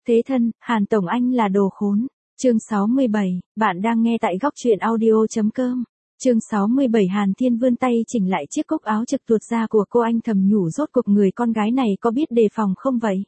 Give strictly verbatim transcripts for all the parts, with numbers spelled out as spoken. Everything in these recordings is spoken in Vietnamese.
Thế thân, Hàn Tổng Anh là đồ khốn. Chương sáu mươi bảy, bạn đang nghe tại góc truyện audio.com. Chương sáu mươi bảy Hàn Thiên vươn tay chỉnh lại chiếc cúc áo trực tuột ra của cô, anh thầm nhủ rốt cuộc người con gái này có biết đề phòng không vậy?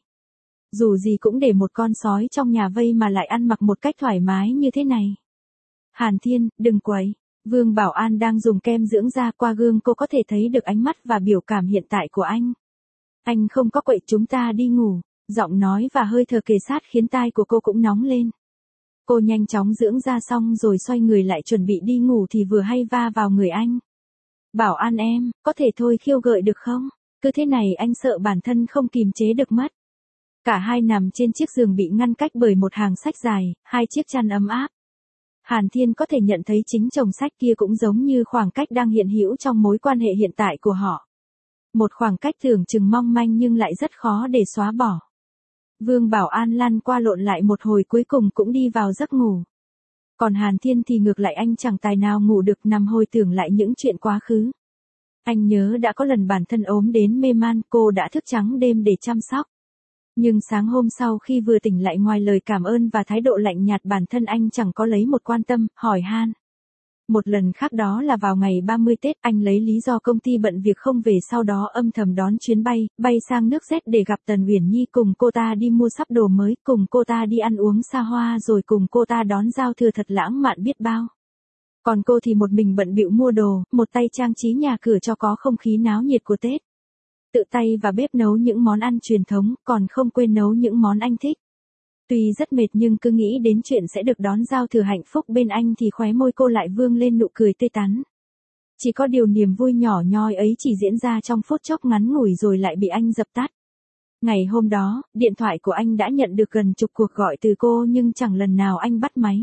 Dù gì cũng để một con sói trong nhà vây mà lại ăn mặc một cách thoải mái như thế này. Hàn Thiên, đừng quấy. Vương Bảo An đang dùng kem dưỡng da, qua gương cô có thể thấy được ánh mắt và biểu cảm hiện tại của anh. Anh không có quậy, chúng ta đi ngủ. Giọng nói và hơi thở kề sát khiến tai của cô cũng nóng lên. Cô nhanh chóng dưỡng da xong rồi xoay người lại chuẩn bị đi ngủ thì vừa hay va vào người anh. Bảo An em, có thể thôi khiêu gợi được không? Cứ thế này anh sợ bản thân không kìm chế được mất. Cả hai nằm trên chiếc giường bị ngăn cách bởi một hàng sách dài, hai chiếc chăn ấm áp. Hàn Thiên có thể nhận thấy chính chồng sách kia cũng giống như khoảng cách đang hiện hữu trong mối quan hệ hiện tại của họ. Một khoảng cách tưởng chừng mong manh nhưng lại rất khó để xóa bỏ. Vương Bảo An lăn qua lộn lại một hồi cuối cùng cũng đi vào giấc ngủ. Còn Hàn Thiên thì ngược lại, anh chẳng tài nào ngủ được, nằm hồi tưởng lại những chuyện quá khứ. Anh nhớ đã có lần bản thân ốm đến mê man, cô đã thức trắng đêm để chăm sóc. Nhưng sáng hôm sau khi vừa tỉnh lại, ngoài lời cảm ơn và thái độ lạnh nhạt bản thân anh chẳng có lấy một quan tâm, hỏi han. Một lần khác đó là vào ngày ba mươi Tết, anh lấy lý do công ty bận việc không về, sau đó âm thầm đón chuyến bay, bay sang nước Z để gặp Tần Uyển Nhi, cùng cô ta đi mua sắp đồ mới, cùng cô ta đi ăn uống xa hoa, rồi cùng cô ta đón giao thừa thật lãng mạn biết bao. Còn cô thì một mình bận bịu mua đồ, một tay trang trí nhà cửa cho có không khí náo nhiệt của Tết. Tự tay và bếp nấu những món ăn truyền thống, còn không quên nấu những món anh thích. Tuy rất mệt nhưng cứ nghĩ đến chuyện sẽ được đón giao thừa hạnh phúc bên anh thì khóe môi cô lại vương lên nụ cười tươi tắn. Chỉ có điều niềm vui nhỏ nhoi ấy chỉ diễn ra trong phút chốc ngắn ngủi rồi lại bị anh dập tắt. Ngày hôm đó, điện thoại của anh đã nhận được gần chục cuộc gọi từ cô nhưng chẳng lần nào anh bắt máy.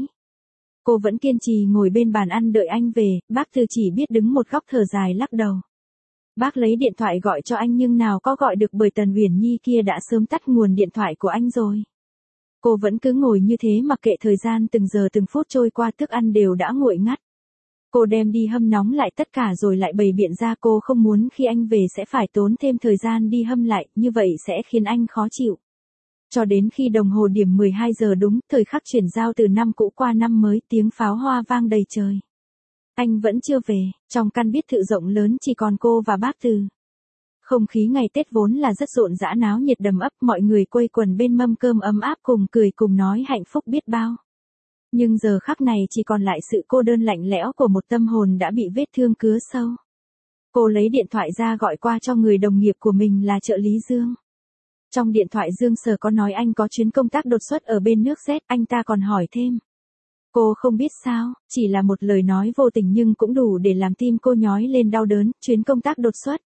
Cô vẫn kiên trì ngồi bên bàn ăn đợi anh về, bác Thư chỉ biết đứng một góc thở dài lắc đầu. Bác lấy điện thoại gọi cho anh nhưng nào có gọi được bởi Tần Uyển Nhi kia đã sớm tắt nguồn điện thoại của anh rồi. Cô vẫn cứ ngồi như thế mặc kệ thời gian từng giờ từng phút trôi qua, thức ăn đều đã nguội ngắt. Cô đem đi hâm nóng lại tất cả rồi lại bày biện ra cô không muốn khi anh về sẽ phải tốn thêm thời gian đi hâm lại, như vậy sẽ khiến anh khó chịu. Cho đến khi đồng hồ điểm mười hai giờ đúng, thời khắc chuyển giao từ năm cũ qua năm mới, tiếng pháo hoa vang đầy trời. Anh vẫn chưa về, trong căn biệt thự rộng lớn chỉ còn cô và bác Từ. Không khí ngày Tết vốn là rất rộn rã náo nhiệt đầm ấp, mọi người quây quần bên mâm cơm ấm áp cùng cười cùng nói hạnh phúc biết bao. Nhưng giờ khắc này chỉ còn lại sự cô đơn lạnh lẽo của một tâm hồn đã bị vết thương cứa sâu. Cô lấy điện thoại ra gọi qua cho người đồng nghiệp của mình là trợ lý Dương. Trong điện thoại Dương Sở có nói anh có chuyến công tác đột xuất ở bên nước Z, anh ta còn hỏi thêm. Cô không biết sao, chỉ là một lời nói vô tình nhưng cũng đủ để làm tim cô nhói lên đau đớn, chuyến công tác đột xuất.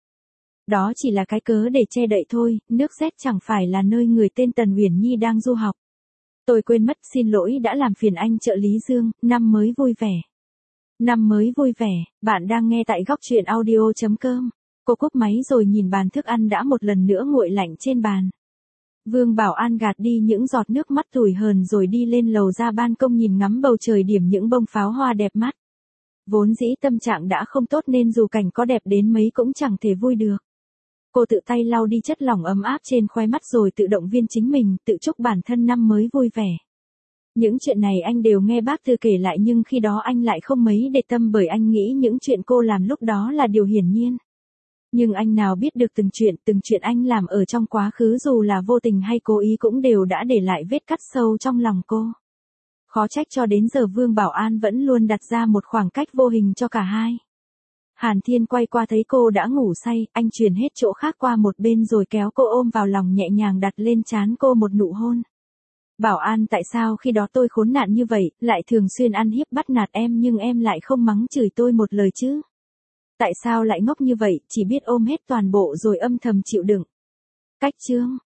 Đó chỉ là cái cớ để che đậy thôi, nước Z chẳng phải là nơi người tên Tần Uyển Nhi đang du học. Tôi quên mất, xin lỗi đã làm phiền anh trợ lý Dương, năm mới vui vẻ. Năm mới vui vẻ, bạn đang nghe tại góc truyện audio.com. Cô cúp máy rồi nhìn bàn thức ăn đã một lần nữa nguội lạnh trên bàn. Vương Bảo An gạt đi những giọt nước mắt tủi hờn rồi đi lên lầu ra ban công nhìn ngắm bầu trời điểm những bông pháo hoa đẹp mắt. Vốn dĩ tâm trạng đã không tốt nên dù cảnh có đẹp đến mấy cũng chẳng thể vui được. Cô tự tay lau đi chất lỏng ấm áp trên khóe mắt rồi tự động viên chính mình, tự chúc bản thân năm mới vui vẻ. Những chuyện này anh đều nghe bác Thư kể lại nhưng khi đó anh lại không mấy để tâm bởi anh nghĩ những chuyện cô làm lúc đó là điều hiển nhiên. Nhưng anh nào biết được từng chuyện, từng chuyện anh làm ở trong quá khứ dù là vô tình hay cố ý cũng đều đã để lại vết cắt sâu trong lòng cô. Khó trách cho đến giờ Vương Bảo An vẫn luôn đặt ra một khoảng cách vô hình cho cả hai. Hàn Thiên quay qua thấy cô đã ngủ say, anh chuyển hết chỗ khác qua một bên rồi kéo cô ôm vào lòng nhẹ nhàng đặt lên trán cô một nụ hôn. Bảo An, tại sao khi đó tôi khốn nạn như vậy, lại thường xuyên ăn hiếp bắt nạt em nhưng em lại không mắng chửi tôi một lời chứ? Tại sao lại ngốc như vậy, chỉ biết ôm hết toàn bộ rồi âm thầm chịu đựng? Cách chương,